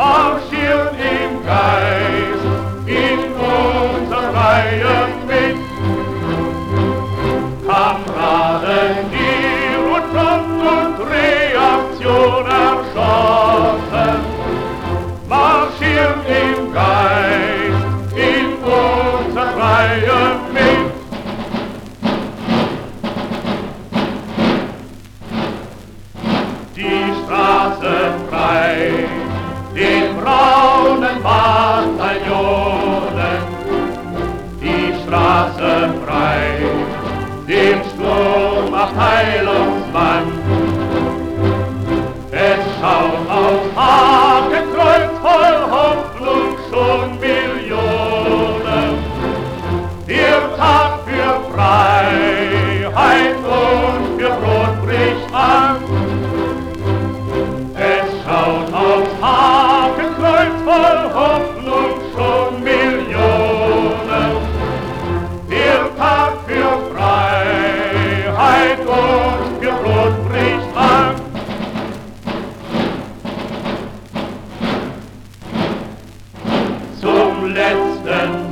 marschieren im Geist in unser Reihen mit. Kameraden, die und Front und Reaktion erschossen, marschieren im Geist in unser Reihen mit. Die Straße frei, den braunen Bataillonen, die Straße frei, dem Sturmabteilungsmann. Es schaut auf Hakenkreuz voll Hoffnung schon Millionen. Der Tag für Freiheit und für Brot bricht an. Aufs Hakenkreuz voll Hoffnung schon Millionen. Der Tag für Freiheit und für Brot bricht an. Zum letzten